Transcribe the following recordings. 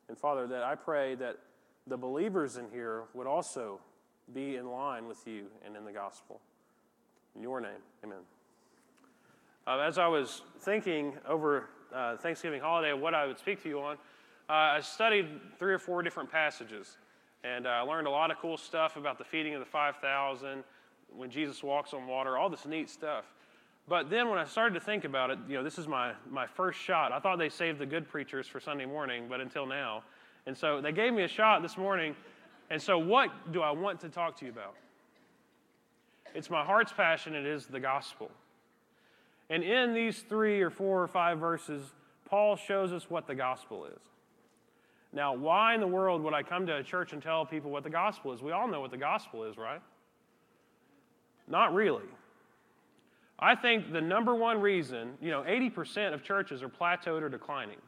And Father, that I pray that the believers in here would also be in line with you and in the gospel. In your name, amen. As I was thinking over Thanksgiving holiday of what I would speak to you on, I studied 3 or 4 different passages, and I learned a lot of cool stuff about the feeding of the 5,000, when Jesus walks on water, all this neat stuff. But then when I started to think about it, this is my first shot. I thought they saved the good preachers for Sunday morning, but until now. And so they gave me a shot this morning. And so what do I want to talk to you about? It's my heart's passion. It is the gospel. And in these 3 or 4 or 5 verses, Paul shows us what the gospel is. Now, why in the world would I come to a church and tell people what the gospel is? We all know what the gospel is, right? Not really. I think the number one reason, 80% of churches are plateaued or declining.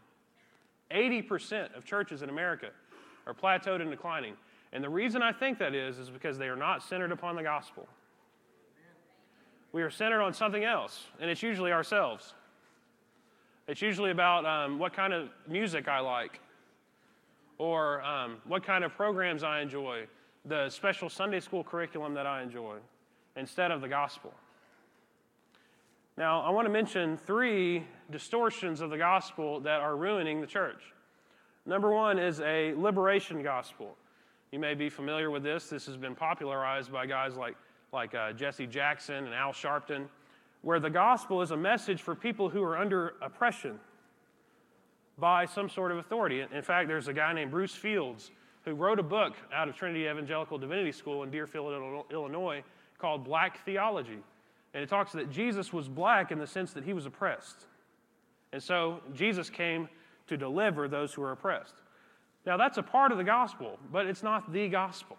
80% of churches in America are plateaued and declining. And the reason I think that is because they are not centered upon the gospel. We are centered on something else, and it's usually ourselves. It's usually about what kind of music I like, or what kind of programs I enjoy, the special Sunday school curriculum that I enjoy, instead of the gospel. Now, I want to mention 3 distortions of the gospel that are ruining the church. Number 1 is a liberation gospel. You may be familiar with this. This has been popularized by guys like Jesse Jackson and Al Sharpton, where the gospel is a message for people who are under oppression by some sort of authority. In fact, there's a guy named Bruce Fields who wrote a book out of Trinity Evangelical Divinity School in Deerfield, Illinois, called Black Theology. And it talks that Jesus was black in the sense that he was oppressed. And so Jesus came to deliver those who are oppressed. Now, that's a part of the gospel, but it's not the gospel.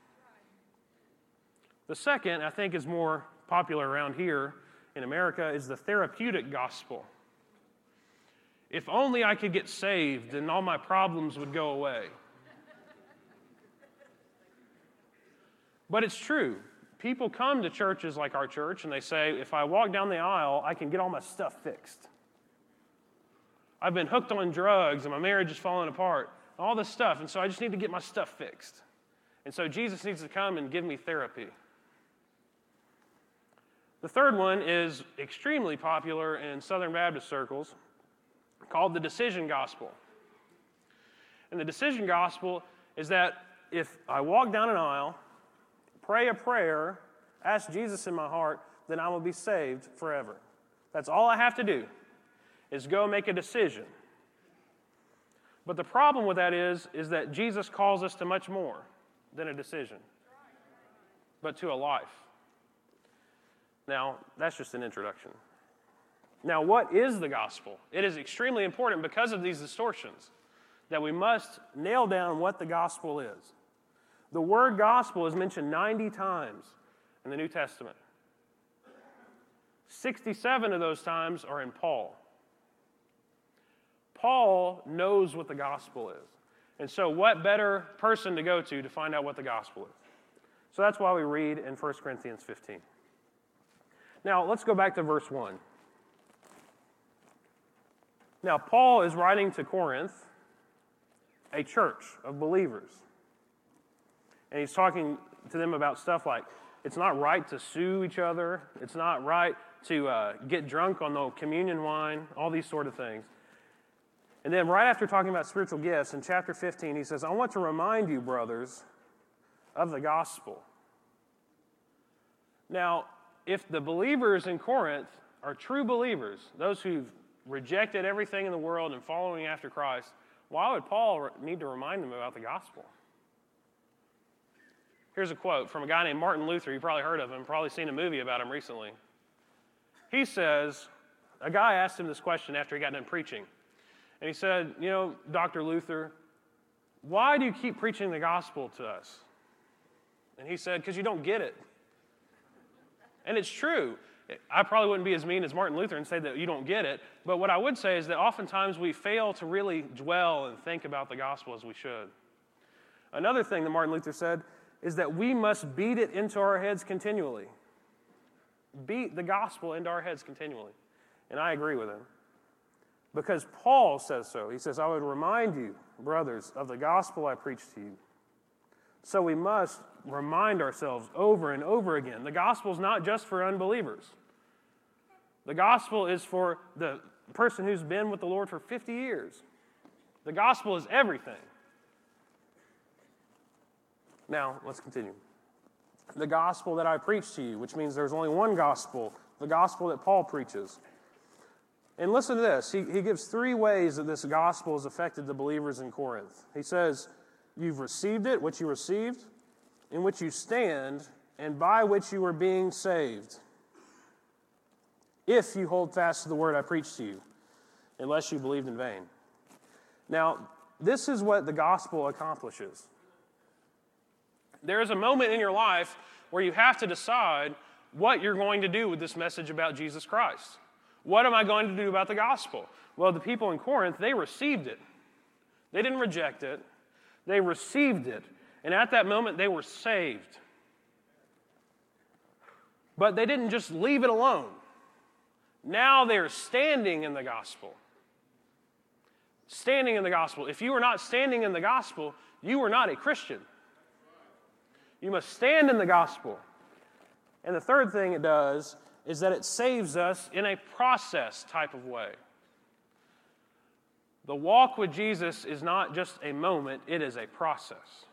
The second, I think, is more popular around here in America, is the therapeutic gospel. If only I could get saved, then all my problems would go away. But it's true. People come to churches like our church and they say, if I walk down the aisle, I can get all my stuff fixed. I've been hooked on drugs and my marriage is falling apart, all this stuff, and so I just need to get my stuff fixed. And so Jesus needs to come and give me therapy. The third one is extremely popular in Southern Baptist circles, called the decision gospel. And the decision gospel is that if I walk down an aisle, pray a prayer, ask Jesus in my heart, then I will be saved forever. That's all I have to do, is go make a decision. But the problem with that is that Jesus calls us to much more than a decision, but to a life. Now, that's just an introduction. Now, what is the gospel? It is extremely important because of these distortions that we must nail down what the gospel is. The word gospel is mentioned 90 times in the New Testament. 67 of those times are in Paul. Paul knows what the gospel is. And so what better person to go to find out what the gospel is? So that's why we read in 1 Corinthians 15. Now, let's go back to verse 1. Now, Paul is writing to Corinth, a church of believers. And he's talking to them about stuff like, it's not right to sue each other. It's not right to get drunk on the communion wine, all these sort of things. And then right after talking about spiritual gifts, in chapter 15, he says, I want to remind you, brothers, of the gospel. Now, if the believers in Corinth are true believers, those who've rejected everything in the world and following after Christ, why would Paul need to remind them about the gospel? Here's a quote from a guy named Martin Luther. You probably heard of him, probably seen a movie about him recently. He says, a guy asked him this question after he got done preaching. And he said, Dr. Luther, why do you keep preaching the gospel to us? And he said, because you don't get it. And it's true. I probably wouldn't be as mean as Martin Luther and say that you don't get it, but what I would say is that oftentimes we fail to really dwell and think about the gospel as we should. Another thing that Martin Luther said is that we must beat it into our heads continually. Beat the gospel into our heads continually. And I agree with him. Because Paul says so. He says, I would remind you, brothers, of the gospel I preached to you. So we must remind ourselves over and over again. The gospel is not just for unbelievers. The gospel is for the person who's been with the Lord for 50 years. The gospel is everything. Now, let's continue. The gospel that I preached to you, which means there's only one gospel, the gospel that Paul preaches. And listen to this. He gives 3 ways that this gospel has affected the believers in Corinth. He says, you've received it, which you received, in which you stand, and by which you are being saved, if you hold fast to the word I preached to you, unless you believed in vain. Now, this is what the gospel accomplishes. There is a moment in your life where you have to decide what you're going to do with this message about Jesus Christ. What am I going to do about the gospel? Well, the people in Corinth, they received it. They didn't reject it. They received it. And at that moment, they were saved. But they didn't just leave it alone. Now they're standing in the gospel. Standing in the gospel. If you are not standing in the gospel, you are not a Christian. You must stand in the gospel. And the third thing it does is that it saves us in a process type of way. The walk with Jesus is not just a moment, it is a process.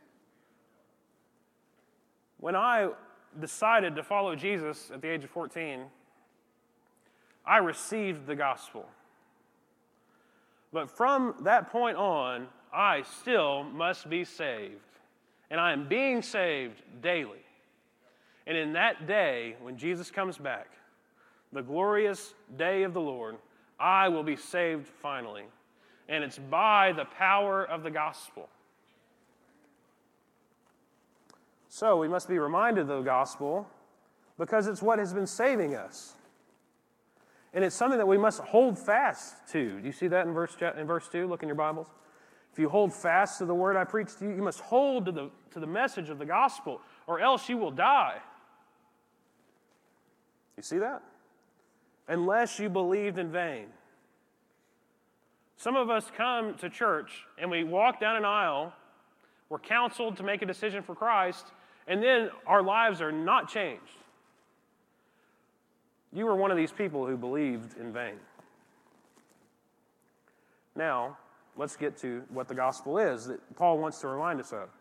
When I decided to follow Jesus at the age of 14, I received the gospel. But from that point on, I still must be saved. And I am being saved daily. And in that day, when Jesus comes back, the glorious day of the Lord, I will be saved finally. And it's by the power of the gospel. So we must be reminded of the gospel because it's what has been saving us. And it's something that we must hold fast to. Do you see that in verse 2? Look in your Bibles. If you hold fast to the word I preached to you, you must hold to the message of the gospel, or else you will die. You see that? Unless you believed in vain. Some of us come to church and we walk down an aisle, we're counseled to make a decision for Christ, and then our lives are not changed. You were one of these people who believed in vain. Now, let's get to what the gospel is that Paul wants to remind us of.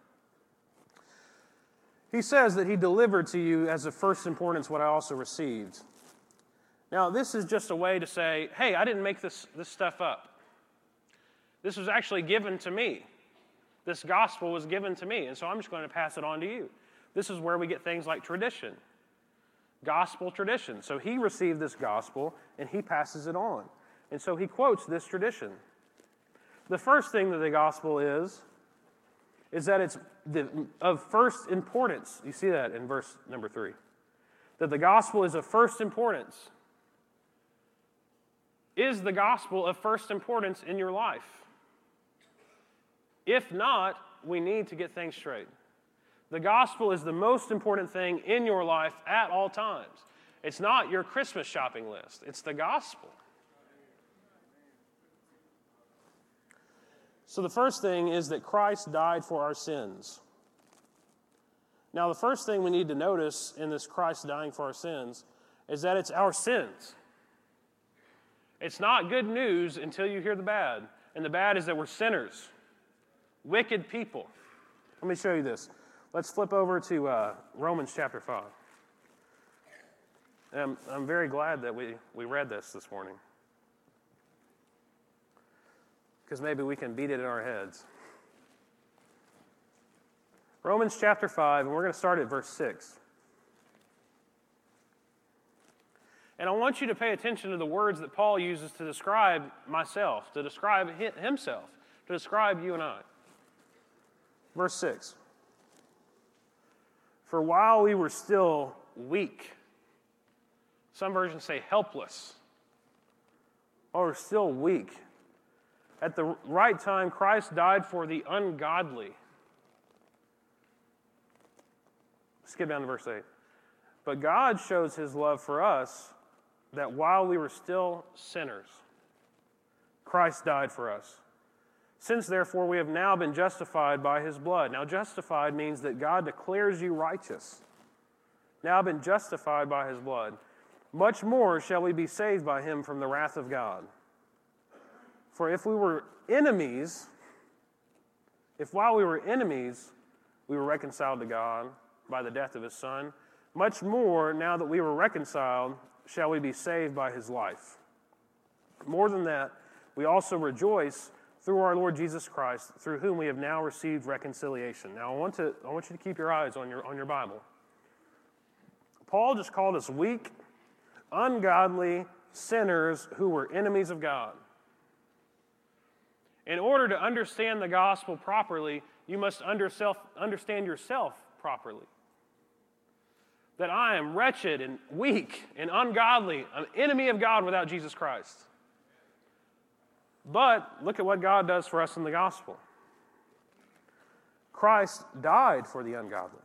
He says that he delivered to you as of first importance what I also received. Now, this is just a way to say, hey, I didn't make this stuff up. This was actually given to me. This gospel was given to me, and so I'm just going to pass it on to you. This is where we get things like tradition, gospel tradition. So he received this gospel, and he passes it on. And so he quotes this tradition. The first thing that the gospel is that it's of first importance. You see that in verse number 3. That the gospel is of first importance. Is the gospel of first importance in your life? If not, we need to get things straight. The gospel is the most important thing in your life at all times. It's not your Christmas shopping list. It's the gospel. So the first thing is that Christ died for our sins. Now, the first thing we need to notice in this Christ dying for our sins is that it's our sins. It's not good news until you hear the bad. And the bad is that we're sinners, wicked people. Let me show you this. Let's flip over to Romans chapter 5. And I'm very glad that we read this morning. Because maybe we can beat it in our heads. Romans chapter 5, and we're going to start at verse 6. And I want you to pay attention to the words that Paul uses to describe myself, to describe himself, to describe you and I. Verse 6. For while we were still weak, some versions say helpless, or we're still weak, at the right time Christ died for the ungodly. Skip down to verse 8. But God shows his love for us, that while we were still sinners, Christ died for us. Since, therefore, we have now been justified by his blood. Now, justified means that God declares you righteous. Now been justified by his blood. Much more shall we be saved by him from the wrath of God. For if we were enemies, if while we were enemies, we were reconciled to God by the death of his Son, much more, now that we were reconciled, shall we be saved by his life. More than that, we also rejoice through our Lord Jesus Christ, through whom we have now received reconciliation. Now, I want you to keep your eyes on your Bible. Paul just called us weak, ungodly sinners who were enemies of God. In order to understand the gospel properly, you must understand yourself properly. That I am wretched and weak and ungodly, an enemy of God without Jesus Christ. But look at what God does for us in the gospel. Christ died for the ungodly.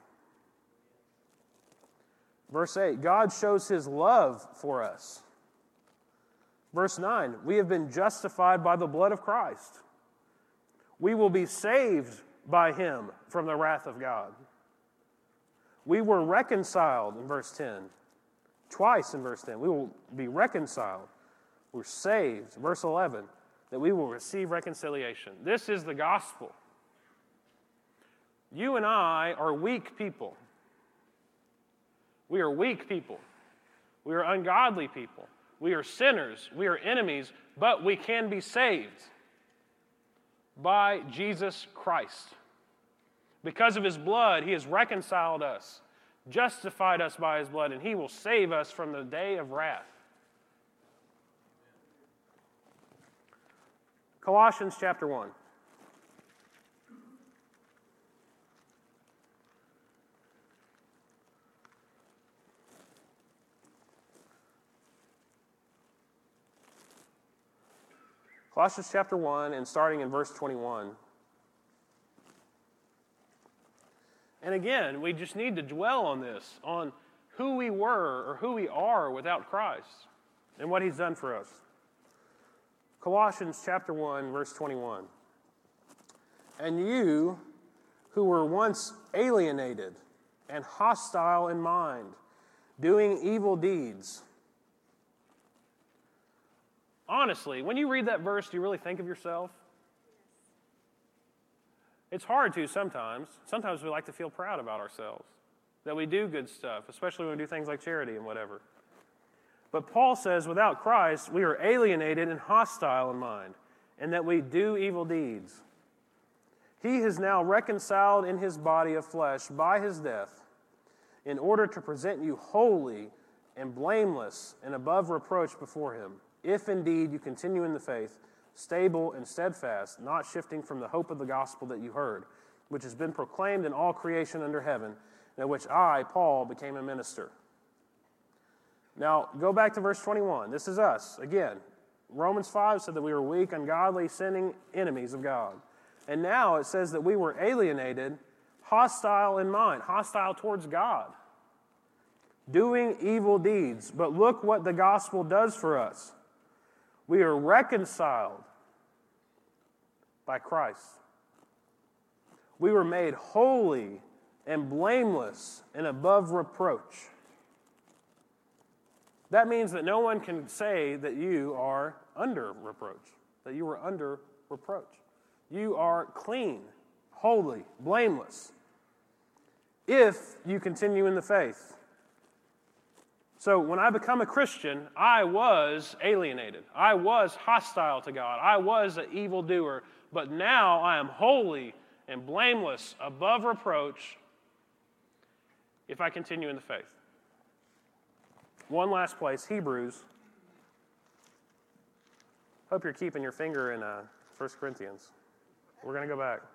Verse 8, God shows his love for us. Verse 9, we have been justified by the blood of Christ. We will be saved by him from the wrath of God. We were reconciled in verse 10. Twice in verse 10. We will be reconciled. We're saved. Verse 11, that we will receive reconciliation. This is the gospel. You and I are weak people. We are weak people. We are ungodly people. We are sinners. We are enemies, but we can be saved by Jesus Christ. Because of his blood, he has reconciled us, justified us by his blood, and he will save us from the day of wrath. Colossians chapter 1. Colossians chapter 1, and starting in verse 21. And again, we just need to dwell on this, on who we were or who we are without Christ and what he's done for us. Colossians chapter 1, verse 21. And you who were once alienated and hostile in mind, doing evil deeds. Honestly, when you read that verse, do you really think of yourself? It's hard to sometimes. Sometimes we like to feel proud about ourselves, that we do good stuff, especially when we do things like charity and whatever. But Paul says, without Christ, we are alienated and hostile in mind, and that we do evil deeds. He has now reconciled in his body of flesh by his death, in order to present you holy and blameless and above reproach before him, if indeed you continue in the faith, stable and steadfast, not shifting from the hope of the gospel that you heard, which has been proclaimed in all creation under heaven, and of which I, Paul, became a minister. Now, go back to verse 21. This is us. Again, Romans 5 said that we were weak, ungodly, sinning enemies of God. And now it says that we were alienated, hostile in mind, hostile towards God, doing evil deeds. But look what the gospel does for us. We are reconciled by Christ. We were made holy and blameless and above reproach. That means that no one can say that you are under reproach, that you are under reproach. You are clean, holy, blameless, if you continue in the faith. So when I become a Christian, I was alienated. I was hostile to God. I was an evildoer. But now I am holy and blameless, above reproach, if I continue in the faith. One last place, Hebrews. Hope you're keeping your finger in 1 Corinthians. We're going to go back.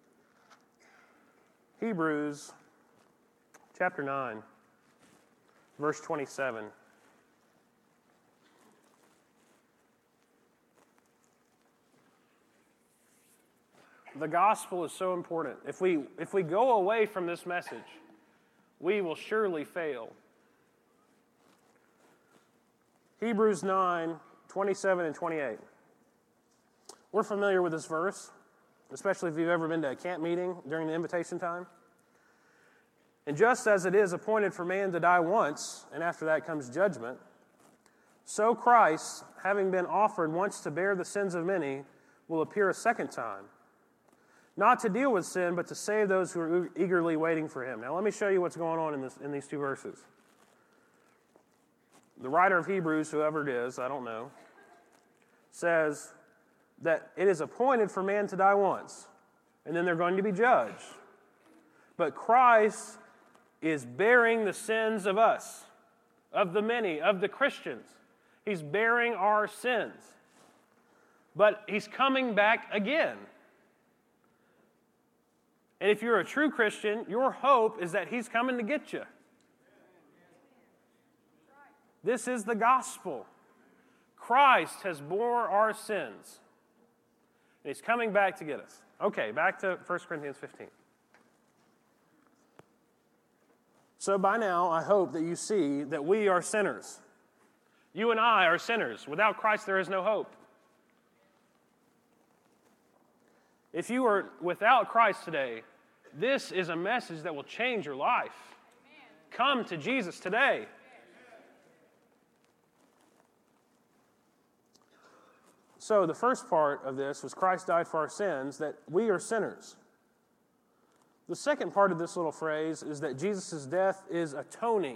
Hebrews chapter 9. Verse 27. The gospel is so important. If we go away from this message, we will surely fail. Hebrews 9, 27 and 28. We're familiar with this verse. especially if you've ever been to a camp meeting during the invitation time. And just as it is appointed for man to die once, and after that comes judgment, so Christ, having been offered once to bear the sins of many, will appear a second time, not to deal with sin, but to save those who are eagerly waiting for him. Now let me show you what's going on in these two verses. The writer of Hebrews, whoever it is, I don't know, says that it is appointed for man to die once, and then they're going to be judged. But Christ is bearing the sins of us, of the many, of the Christians. He's bearing our sins. But he's coming back again. And if you're a true Christian, your hope is that he's coming to get you. This is the gospel. Christ has bore our sins. And he's coming back to get us. Okay, back to 1 Corinthians 15. So by now, I hope that you see that we are sinners. You and I are sinners. Without Christ, there is no hope. If you are without Christ today, this is a message that will change your life. Come to Jesus today. So the first part of this was Christ died for our sins, that we are sinners. The second part of this little phrase is that Jesus' death is atoning.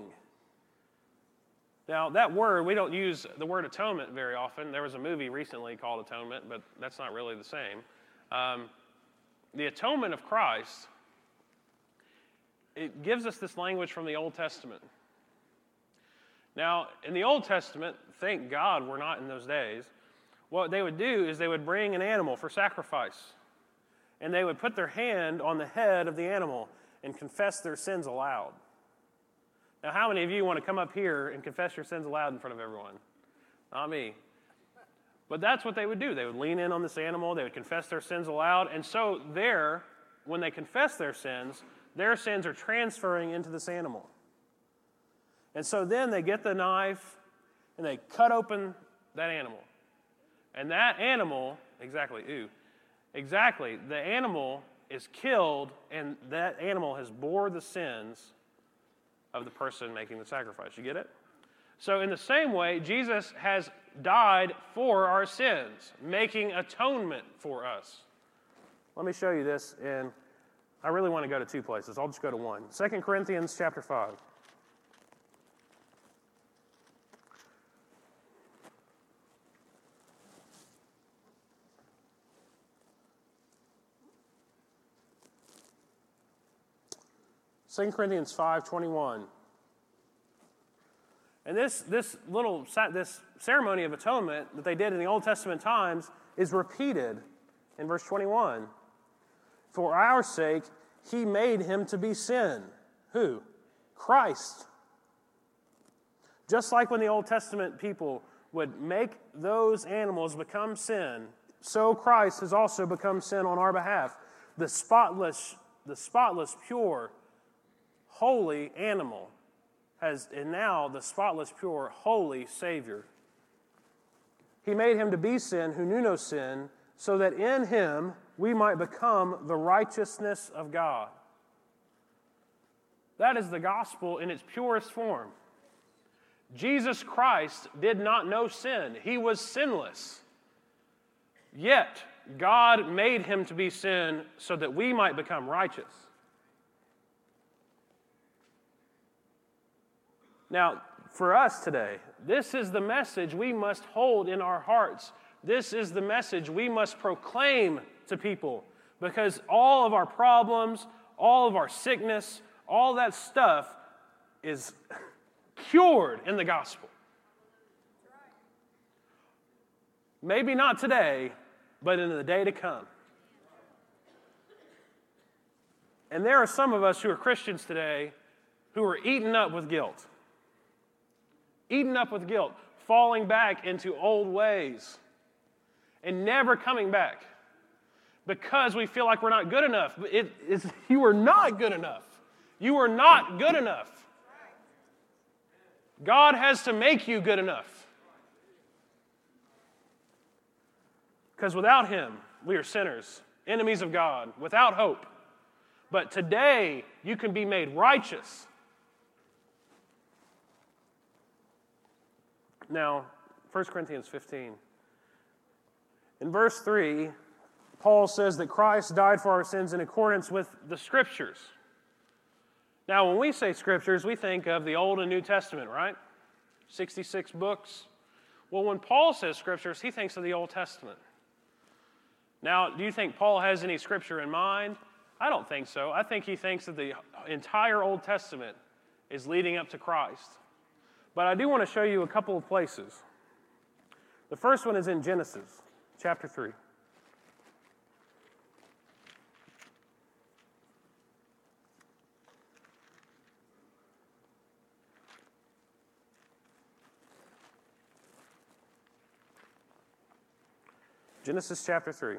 Now, that word, we don't use the word atonement very often. There was a movie recently called Atonement, but that's not really the same. The atonement of Christ, it gives us this language from the Old Testament. Now, in the Old Testament, thank God we're not in those days, what they would do is they would bring an animal for sacrifice. And they would put their hand on the head of the animal and confess their sins aloud. Now, how many of you want to come up here and confess your sins aloud in front of everyone? Not me. But that's what they would do. They would lean in on this animal. They would confess their sins aloud. And so there, when they confess their sins are transferring into this animal. And so then they get the knife and they cut open that animal. And that animal, the animal is killed, and that animal has bore the sins of the person making the sacrifice. You get it? So in the same way, Jesus has died for our sins, making atonement for us. Let me show you this, and I really want to go to two places. I'll just go to one. 2 Corinthians chapter 5. Second Corinthians 5:21. And this ceremony of atonement that they did in the Old Testament times is repeated in verse 21. For our sake, he made him to be sin. Who? Christ. Just like when the Old Testament people would make those animals become sin, so Christ has also become sin on our behalf. The spotless, pure, holy animal and now the spotless, pure, holy Savior. He made him to be sin who knew no sin, so that in him we might become the righteousness of God. That is the gospel in its purest form. Jesus Christ did not know sin. He was sinless. Yet, God made him to be sin so that we might become righteous. Now, for us today, this is the message we must hold in our hearts. This is the message we must proclaim to people, because all of our problems, all of our sickness, all that stuff is cured in the gospel. Maybe not today, but in the day to come. And there are some of us who are Christians today who are eaten up with guilt. Eaten up with guilt, falling back into old ways and never coming back because we feel like we're not good enough. You are not good enough. You are not good enough. God has to make you good enough. Because without him, we are sinners. enemies of God, without hope. But today, you can be made righteous. Now, 1 Corinthians 15. In verse 3, Paul says that Christ died for our sins in accordance with the Scriptures. Now, when we say Scriptures, we think of the Old and New Testament, right? 66 books. Well, when Paul says Scriptures, he thinks of the Old Testament. Now, do you think Paul has any Scripture in mind? I don't think so. I think he thinks that the entire Old Testament is leading up to Christ. But I do want to show you a couple of places. The first one is in Genesis, chapter 3. Genesis chapter 3.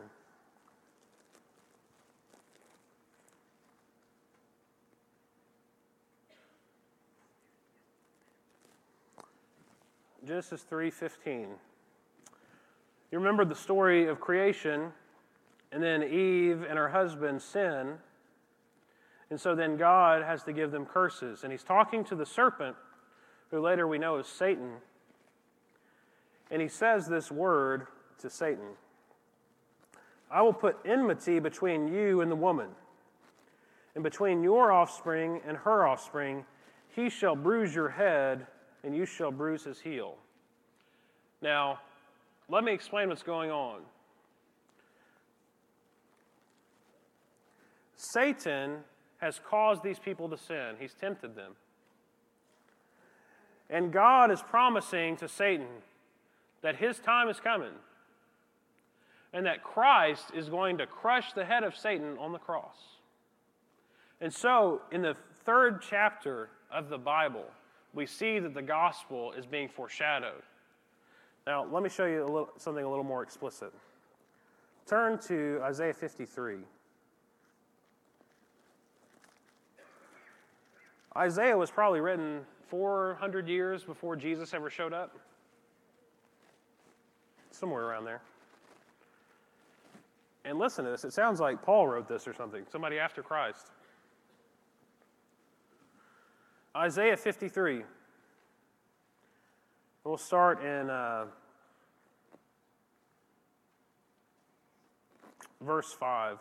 Genesis 3:15. You remember the story of creation, and then Eve and her husband sin, and so then God has to give them curses. And he's talking to the serpent, who later we know is Satan, and he says this word to Satan: I will put enmity between you and the woman, and between your offspring and her offspring. He shall bruise your head, and you shall bruise his heel. Now, let me explain what's going on. Satan has caused these people to sin. He's tempted them. And God is promising to Satan that his time is coming, and that Christ is going to crush the head of Satan on the cross. And so, in the 3rd chapter of the Bible, we see that the gospel is being foreshadowed. Now, let me show you something a little more explicit. Turn to Isaiah 53. Isaiah was probably written 400 years before Jesus ever showed up. Somewhere around there. And listen to this. It sounds like Paul wrote this or something. Somebody after Christ. Isaiah 53. We'll start in verse 5.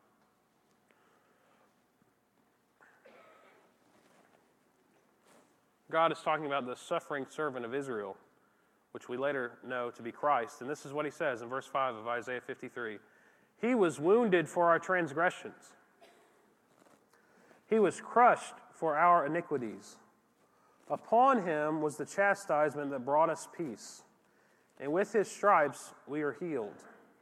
God is talking about the suffering servant of Israel, which we later know to be Christ. And this is what he says in verse 5 of Isaiah 53. He was wounded for our transgressions. He was crushed for our iniquities. Upon him was the chastisement that brought us peace, and with his stripes we are healed.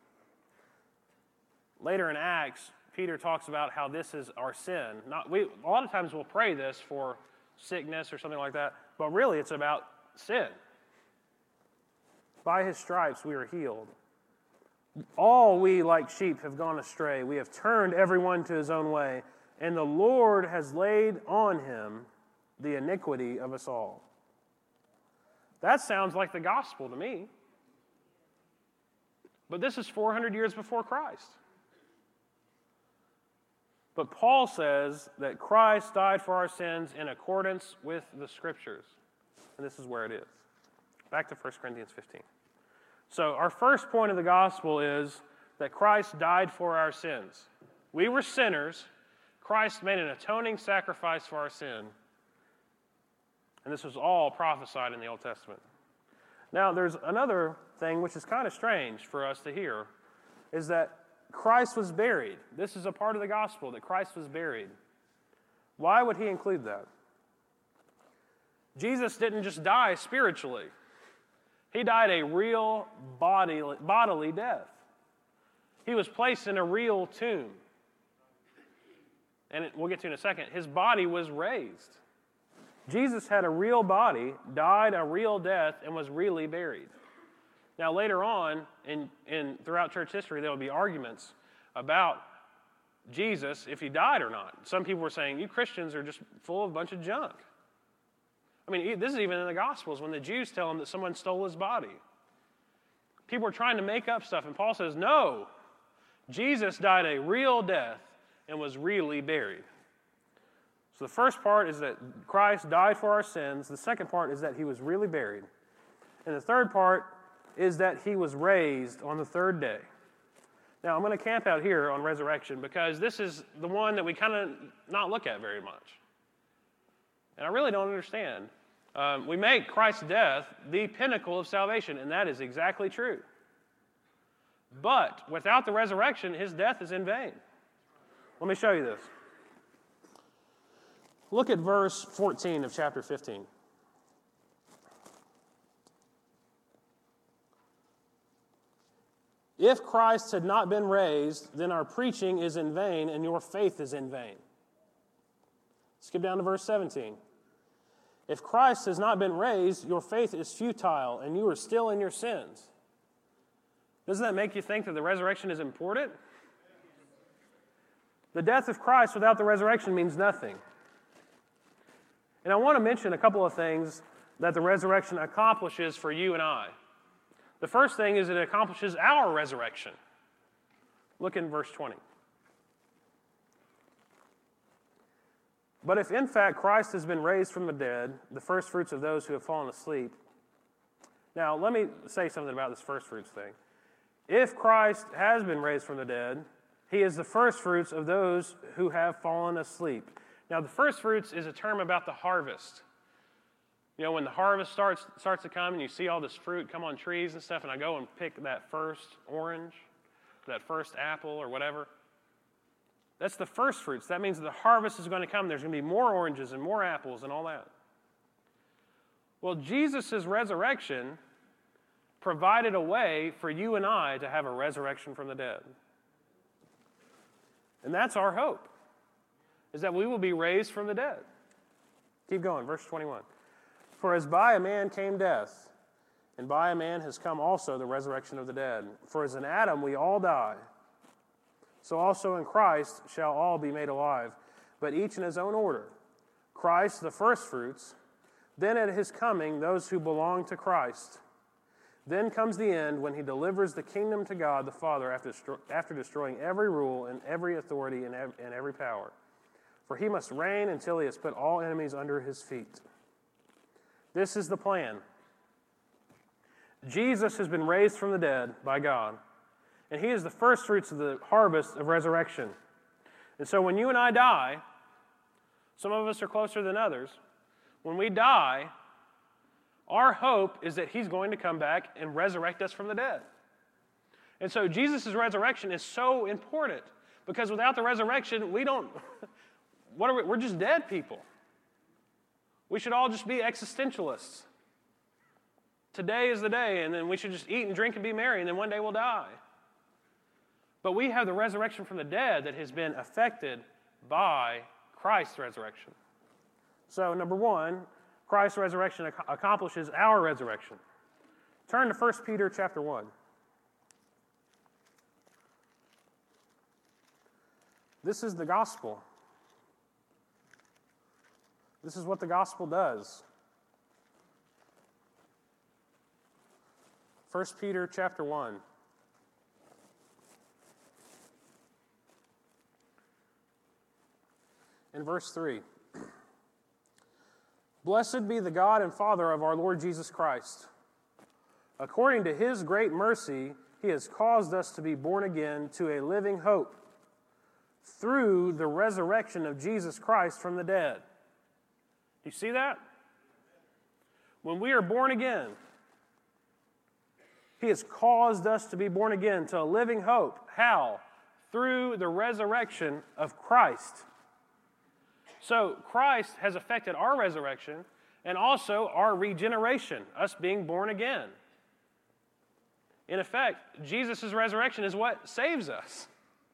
Later in Acts, Peter talks about how this is our sin. A lot of times we'll pray this for sickness or something like that, but really it's about sin. By his stripes we are healed. All we like sheep have gone astray. We have turned everyone to his own way, and the Lord has laid on him the iniquity of us all. That sounds like the gospel to me. But this is 400 years before Christ. But Paul says that Christ died for our sins in accordance with the Scriptures. And this is where it is. Back to 1 Corinthians 15. So our first point of the gospel is that Christ died for our sins. We were sinners. Christ made an atoning sacrifice for our sin. And this was all prophesied in the Old Testament. Now, there's another thing which is kind of strange for us to hear, is that Christ was buried. This is a part of the gospel, that Christ was buried. Why would he include that? Jesus didn't just die spiritually. He died a real bodily death. He was placed in a real tomb. And we'll get to in a second. His body was raised. Jesus had a real body, died a real death, and was really buried. Now, later on, throughout church history, there will be arguments about Jesus, if he died or not. Some people were saying, you Christians are just full of a bunch of junk. I mean, this is even in the Gospels, when the Jews tell him that someone stole his body. People are trying to make up stuff, and Paul says, no, Jesus died a real death and was really buried. So the first part is that Christ died for our sins. The second part is that he was really buried. And the third part is that he was raised on the third day. Now, I'm going to camp out here on resurrection because this is the one that we kind of not look at very much. And I really don't understand. We make Christ's death the pinnacle of salvation, and that is exactly true. But without the resurrection, his death is in vain. Let me show you this. Look at verse 14 of chapter 15. If Christ had not been raised, then our preaching is in vain and your faith is in vain. Skip down to verse 17. If Christ has not been raised, your faith is futile and you are still in your sins. Doesn't that make you think that the resurrection is important? The death of Christ without the resurrection means nothing. And I want to mention a couple of things that the resurrection accomplishes for you and I. The first thing is it accomplishes our resurrection. Look in verse 20. But if in fact Christ has been raised from the dead, the first fruits of those who have fallen asleep. Now, let me say something about this first fruits thing. If Christ has been raised from the dead, he is the first fruits of those who have fallen asleep. Now, the first fruits is a term about the harvest. You know, when the harvest starts to come and you see all this fruit come on trees and stuff, and I go and pick that first orange, that first apple or whatever, that's the first fruits. That means the harvest is going to come. There's going to be more oranges and more apples and all that. Well, Jesus' resurrection provided a way for you and I to have a resurrection from the dead. And that's our hope, is that we will be raised from the dead. Keep going, verse 21. For as by a man came death, and by a man has come also the resurrection of the dead. For as in Adam we all die, so also in Christ shall all be made alive, but each in his own order. Christ the firstfruits, then at his coming those who belong to Christ. Then comes the end when he delivers the kingdom to God the Father after destroying every rule and every authority and every power. For he must reign until he has put all enemies under his feet. This is the plan. Jesus has been raised from the dead by God, and he is the first fruits of the harvest of resurrection. And so when you and I die, some of us are closer than others. When we die, our hope is that he's going to come back and resurrect us from the dead. And so Jesus' resurrection is so important because without the resurrection, we're just dead people. We should all just be existentialists. Today is the day, and then we should just eat and drink and be merry, and then one day we'll die. But we have the resurrection from the dead that has been affected by Christ's resurrection. So, number one, Christ's resurrection accomplishes our resurrection. Turn to 1 Peter chapter 1. This is the gospel. This is what the gospel does. 1 Peter chapter 1. In verse 3. Blessed be the God and Father of our Lord Jesus Christ. According to his great mercy, he has caused us to be born again to a living hope through the resurrection of Jesus Christ from the dead. Do you see that? When we are born again, he has caused us to be born again to a living hope. How? Through the resurrection of Christ. So Christ has affected our resurrection and also our regeneration, us being born again. In effect, Jesus' resurrection is what saves us.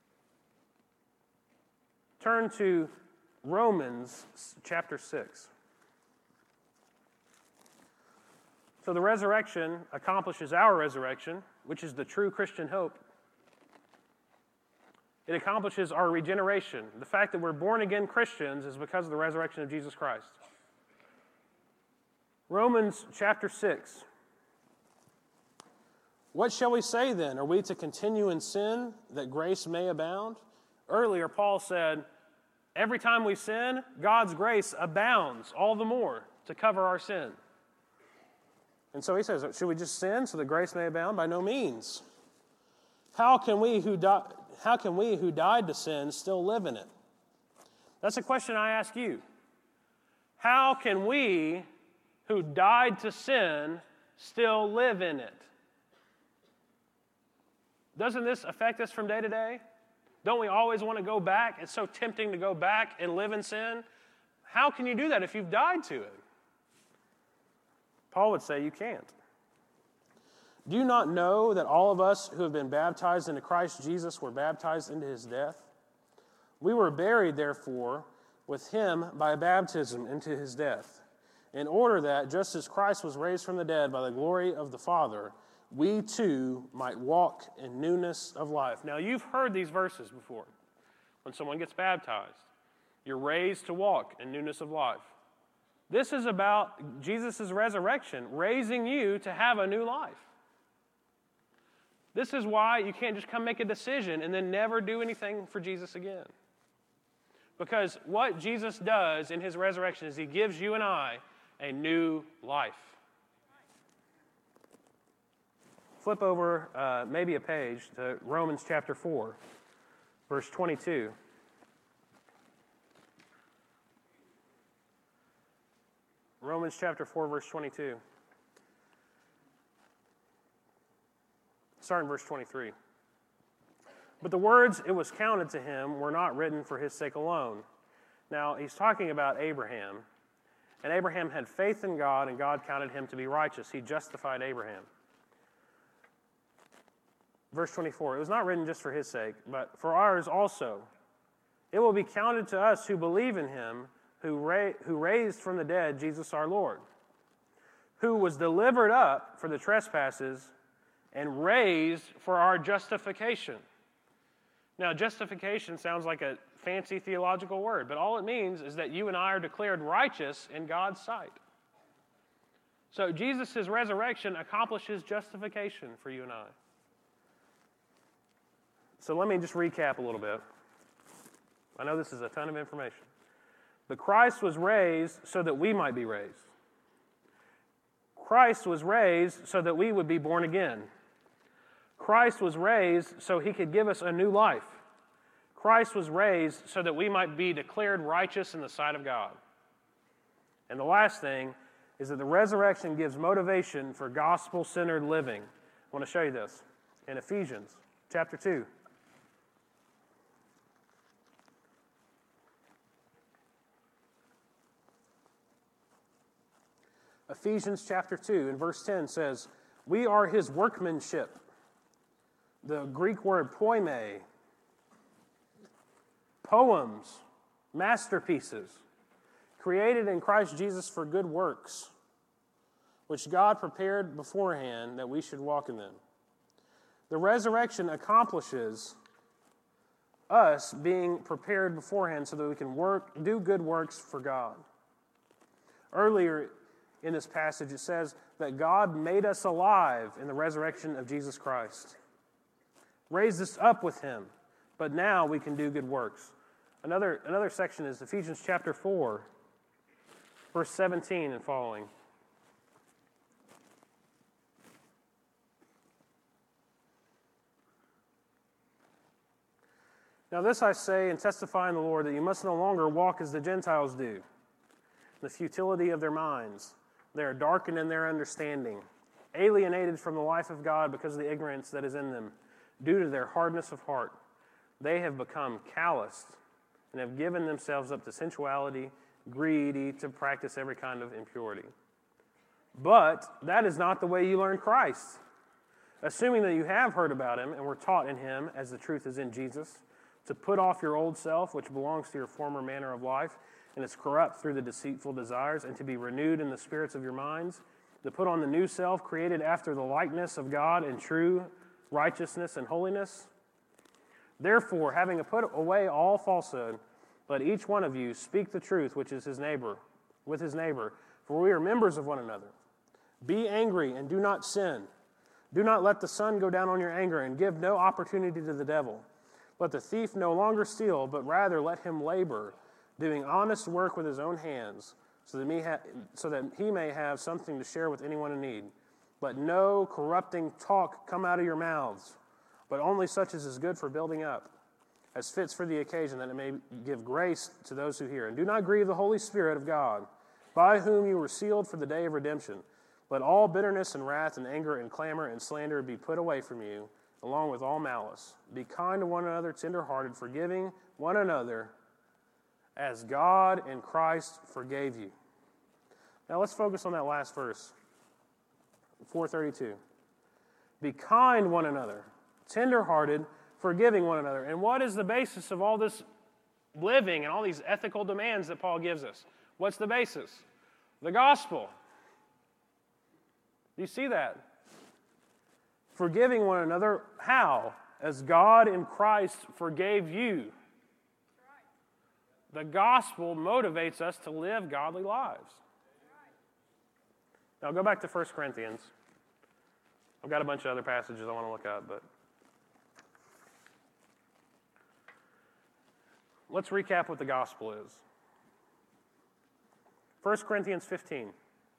Turn to Romans chapter 6. So the resurrection accomplishes our resurrection, which is the true Christian hope. It accomplishes our regeneration. The fact that we're born-again Christians is because of the resurrection of Jesus Christ. Romans chapter 6. What shall we say then? Are we to continue in sin that grace may abound? Earlier, Paul said, every time we sin, God's grace abounds all the more to cover our sin. And so he says, should we just sin so that grace may abound? By no means. How can we who died to sin still live in it? That's a question I ask you. How can we who died to sin still live in it? Doesn't this affect us from day to day? Don't we always want to go back? It's so tempting to go back and live in sin. How can you do that if you've died to it? Paul would say you can't. Do you not know that all of us who have been baptized into Christ Jesus were baptized into his death? We were buried, therefore, with him by baptism into his death, in order that, just as Christ was raised from the dead by the glory of the Father, we too might walk in newness of life. Now, you've heard these verses before. When someone gets baptized, you're raised to walk in newness of life. This is about Jesus' resurrection, raising you to have a new life. This is why you can't just come make a decision and then never do anything for Jesus again. Because what Jesus does in his resurrection is he gives you and I a new life. Flip over maybe a page to Romans chapter 4, verse 22. Romans chapter 4, verse 22. Start in verse 23. But the words "it was counted to him" were not written for his sake alone. Now, he's talking about Abraham. And Abraham had faith in God, and God counted him to be righteous. He justified Abraham. Verse 24, it was not written just for his sake, but for ours also. It will be counted to us who believe in him, who raised from the dead Jesus our Lord, who was delivered up for the trespasses and raised for our justification. Now, justification sounds like a fancy theological word, but all it means is that you and I are declared righteous in God's sight. So Jesus' resurrection accomplishes justification for you and I. So let me just recap a little bit. I know this is a ton of information. But Christ was raised so that we might be raised. Christ was raised so that we would be born again. Christ was raised so he could give us a new life. Christ was raised so that we might be declared righteous in the sight of God. And the last thing is that the resurrection gives motivation for gospel-centered living. I want to show you this in Ephesians chapter 2. Ephesians chapter 2 and verse 10 says, "We are his workmanship." The Greek word poime, poems, masterpieces, created in Christ Jesus for good works, which God prepared beforehand that we should walk in them. The resurrection accomplishes us being prepared beforehand so that we can do good works for God. Earlier in this passage, it says that God made us alive in the resurrection of Jesus Christ, raised us up with him, but now we can do good works. Another section is Ephesians chapter 4, verse 17 and following. "Now this I say and testify in the Lord, that you must no longer walk as the Gentiles do, the futility of their minds. They are darkened in their understanding, alienated from the life of God because of the ignorance that is in them, due to their hardness of heart. They have become calloused and have given themselves up to sensuality, greedy to practice every kind of impurity. But that is not the way you learned Christ. Assuming that you have heard about him and were taught in him, as the truth is in Jesus, to put off your old self, which belongs to your former manner of life, and is corrupt through the deceitful desires, and to be renewed in the spirits of your minds, to put on the new self, created after the likeness of God in true righteousness and holiness. Therefore, having put away all falsehood, let each one of you speak the truth which is his neighbor, for we are members of one another. Be angry and do not sin. Do not let the sun go down on your anger, and give no opportunity to the devil. Let the thief no longer steal, but rather let him labor, doing honest work with his own hands, so that he may have something to share with anyone in need. Let no corrupting talk come out of your mouths, but only such as is good for building up, as fits for the occasion, that it may give grace to those who hear. And do not grieve the Holy Spirit of God, by whom you were sealed for the day of redemption. Let all bitterness and wrath and anger and clamor and slander be put away from you, along with all malice. Be kind to one another, tender-hearted, forgiving one another, as God in Christ forgave you. Now let's focus on that last verse, 4:32. Be kind one another, tender-hearted, forgiving one another. And what is the basis of all this living and all these ethical demands that Paul gives us? What's the basis? The gospel. Do you see that? Forgiving one another, how? As God in Christ forgave you. The gospel motivates us to live godly lives. Now go back to 1 Corinthians. I've got a bunch of other passages I want to look at, but let's recap what the gospel is. 1 Corinthians 15,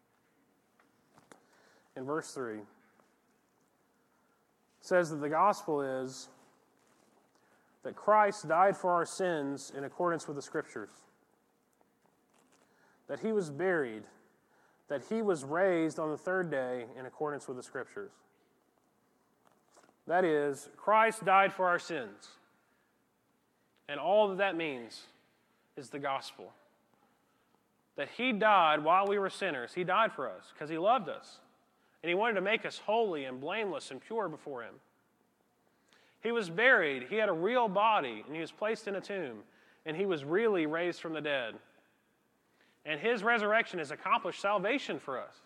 in verse 3, says that the gospel is that Christ died for our sins in accordance with the Scriptures, that he was buried, that he was raised on the third day in accordance with the Scriptures. That is, Christ died for our sins. And all that means is the gospel. That he died while we were sinners. He died for us because he loved us. And he wanted to make us holy and blameless and pure before him. He was buried. He had a real body, and he was placed in a tomb. And he was really raised from the dead. And his resurrection has accomplished salvation for us.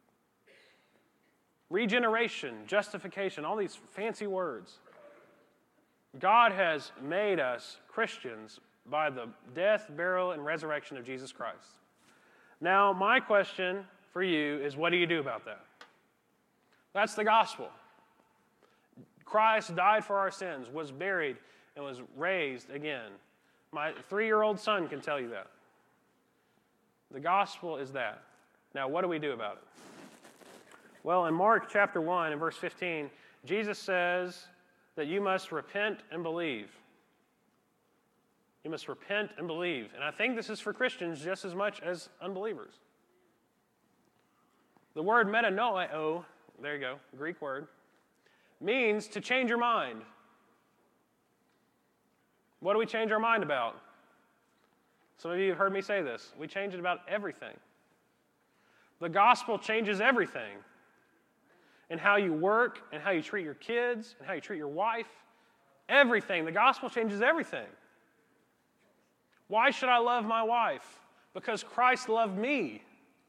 Regeneration, justification, all these fancy words. God has made us Christians by the death, burial, and resurrection of Jesus Christ. Now, my question for you is, what do you do about that? That's the gospel. Christ died for our sins, was buried, and was raised again. My 3-year-old son can tell you that. The gospel is that. Now, what do we do about it? Well, in Mark chapter 1 and verse 15, Jesus says that you must repent and believe. You must repent and believe. And I think this is for Christians just as much as unbelievers. The word metanoeo, there you go, Greek word, means to change your mind. What do we change our mind about? Some of you have heard me say this. We change it about everything. The gospel changes everything. And how you work, and how you treat your kids, and how you treat your wife. Everything. The gospel changes everything. Why should I love my wife? Because Christ loved me.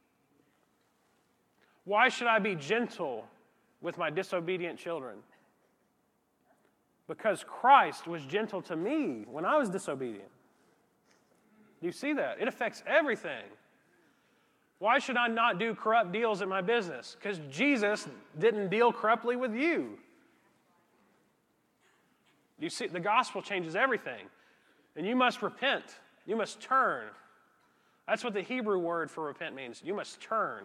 Why should I be gentle with my disobedient children? Because Christ was gentle to me when I was disobedient. Do you see that? It affects everything. Why should I not do corrupt deals at my business? Because Jesus didn't deal corruptly with you. You see, the gospel changes everything. And you must repent. You must turn. That's what the Hebrew word for repent means. You must turn.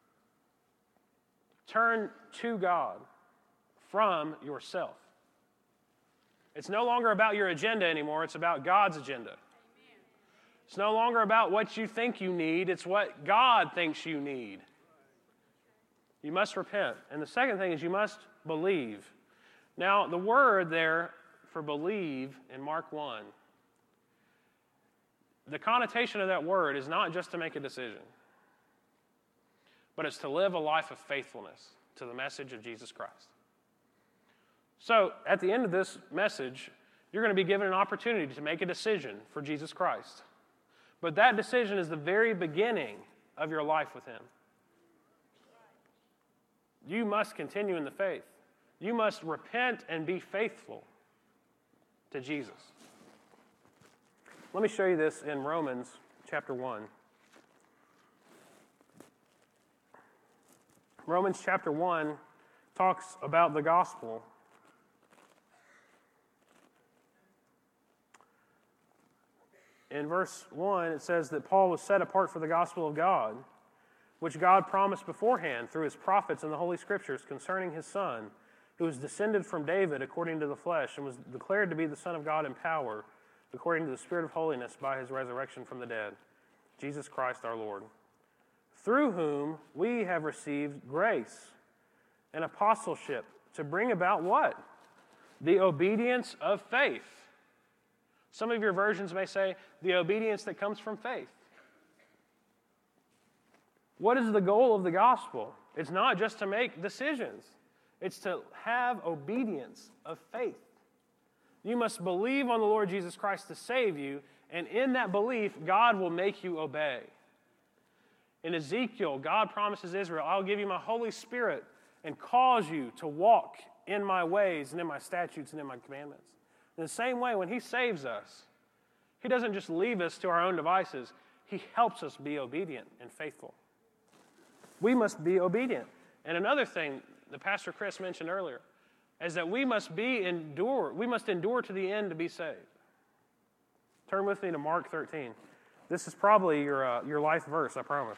Turn to God from yourself. It's no longer about your agenda anymore. It's about God's agenda. It's no longer about what you think you need. It's what God thinks you need. You must repent. And the second thing is you must believe. Now, the word there for believe in Mark 1, the connotation of that word is not just to make a decision, but it's to live a life of faithfulness to the message of Jesus Christ. So, at the end of this message, you're going to be given an opportunity to make a decision for Jesus Christ. But that decision is the very beginning of your life with him. You must continue in the faith. You must repent and be faithful to Jesus. Let me show you this in Romans chapter 1. Romans chapter 1 talks about the gospel. In verse 1, it says that Paul was set apart for the gospel of God, which God promised beforehand through his prophets in the Holy Scriptures concerning his Son, who was descended from David according to the flesh and was declared to be the Son of God in power, according to the Spirit of holiness by his resurrection from the dead, Jesus Christ our Lord, through whom we have received grace and apostleship to bring about what? The obedience of faith. Some of your versions may say, the obedience that comes from faith. What is the goal of the gospel? It's not just to make decisions. It's to have obedience of faith. You must believe on the Lord Jesus Christ to save you, and in that belief, God will make you obey. In Ezekiel, God promises Israel, I'll give you my Holy Spirit and cause you to walk in my ways and in my statutes and in my commandments. In the same way, when he saves us, he doesn't just leave us to our own devices. He helps us be obedient and faithful. We must be obedient. And another thing that Pastor Chris mentioned earlier is that we must endure to the end to be saved. Turn with me to Mark 13. This is probably your life verse, I promise.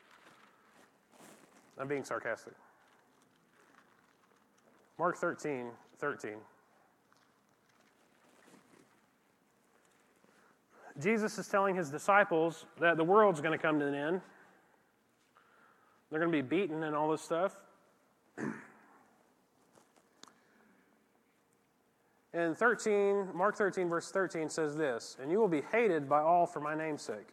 I'm being sarcastic. Mark 13:13. Jesus is telling his disciples that the world's going to come to an end. They're going to be beaten and all this stuff. And Mark 13, verse 13 says this, and you will be hated by all for my name's sake.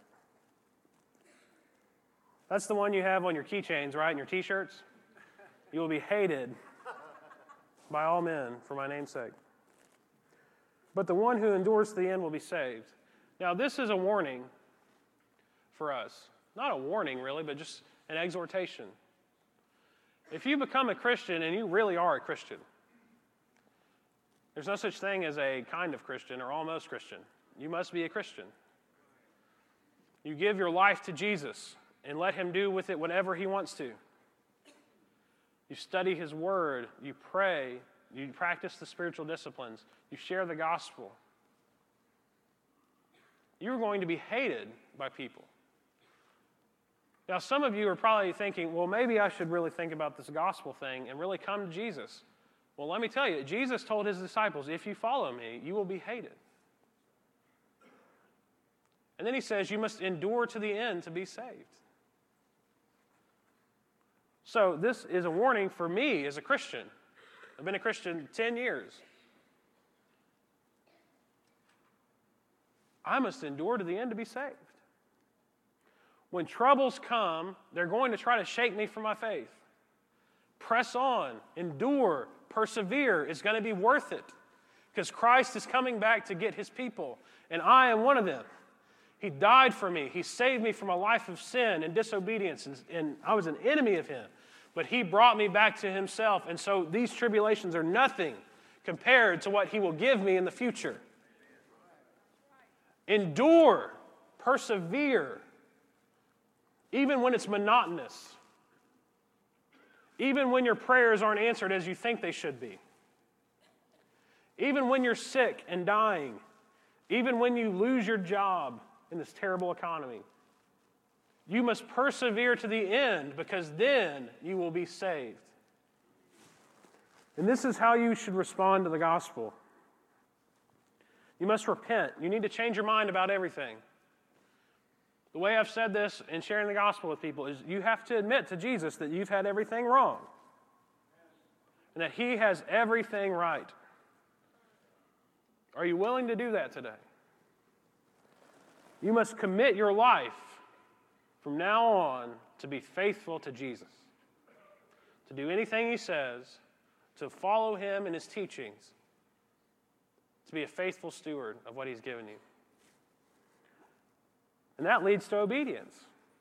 That's the one you have on your keychains, right, and your T-shirts? You will be hated by all men for my name's sake. But the one who endures to the end will be saved. Now, this is a warning for us. Not a warning, really, but just an exhortation. If you become a Christian, and you really are a Christian, there's no such thing as a kind of Christian or almost Christian. You must be a Christian. You give your life to Jesus and let him do with it whatever he wants to. You study his word, you pray, you practice the spiritual disciplines, you share the gospel. You're going to be hated by people. Now, some of you are probably thinking, well, maybe I should really think about this gospel thing and really come to Jesus. Well, let me tell you, Jesus told his disciples, if you follow me, you will be hated. And then he says, you must endure to the end to be saved. So this is a warning for me as a Christian. I've been a Christian 10 years. I must endure to the end to be saved. When troubles come, they're going to try to shake me from my faith. Press on, endure, persevere. It's going to be worth it because Christ is coming back to get his people, and I am one of them. He died for me. He saved me from a life of sin and disobedience, and I was an enemy of him. But he brought me back to himself, and so these tribulations are nothing compared to what he will give me in the future. Endure, persevere, even when it's monotonous, even when your prayers aren't answered as you think they should be, even when you're sick and dying, even when you lose your job in this terrible economy. You must persevere to the end because then you will be saved. And this is how you should respond to the gospel. You must repent. You need to change your mind about everything. The way I've said this in sharing the gospel with people is you have to admit to Jesus that you've had everything wrong and that he has everything right. Are you willing to do that today? You must commit your life from now on to be faithful to Jesus, to do anything he says, to follow him in his teachings, to be a faithful steward of what he's given you. And that leads to obedience.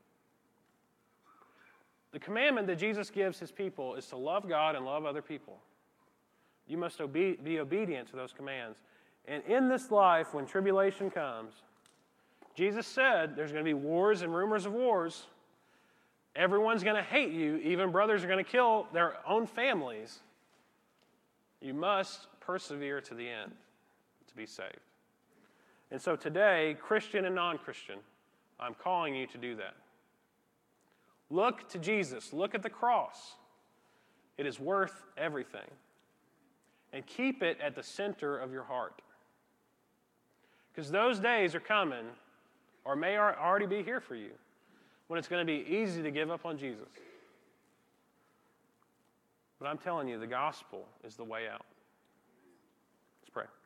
The commandment that Jesus gives his people is to love God and love other people. You must be obedient to those commands. And in this life, when tribulation comes, Jesus said there's going to be wars and rumors of wars. Everyone's going to hate you. Even brothers are going to kill their own families. You must persevere to the end to be saved. And so today, Christian and non-Christian, I'm calling you to do that. Look to Jesus. Look at the cross. It is worth everything. And keep it at the center of your heart. Because those days are coming, or may already be here for you, when it's going to be easy to give up on Jesus. But I'm telling you, the gospel is the way out. Let's pray.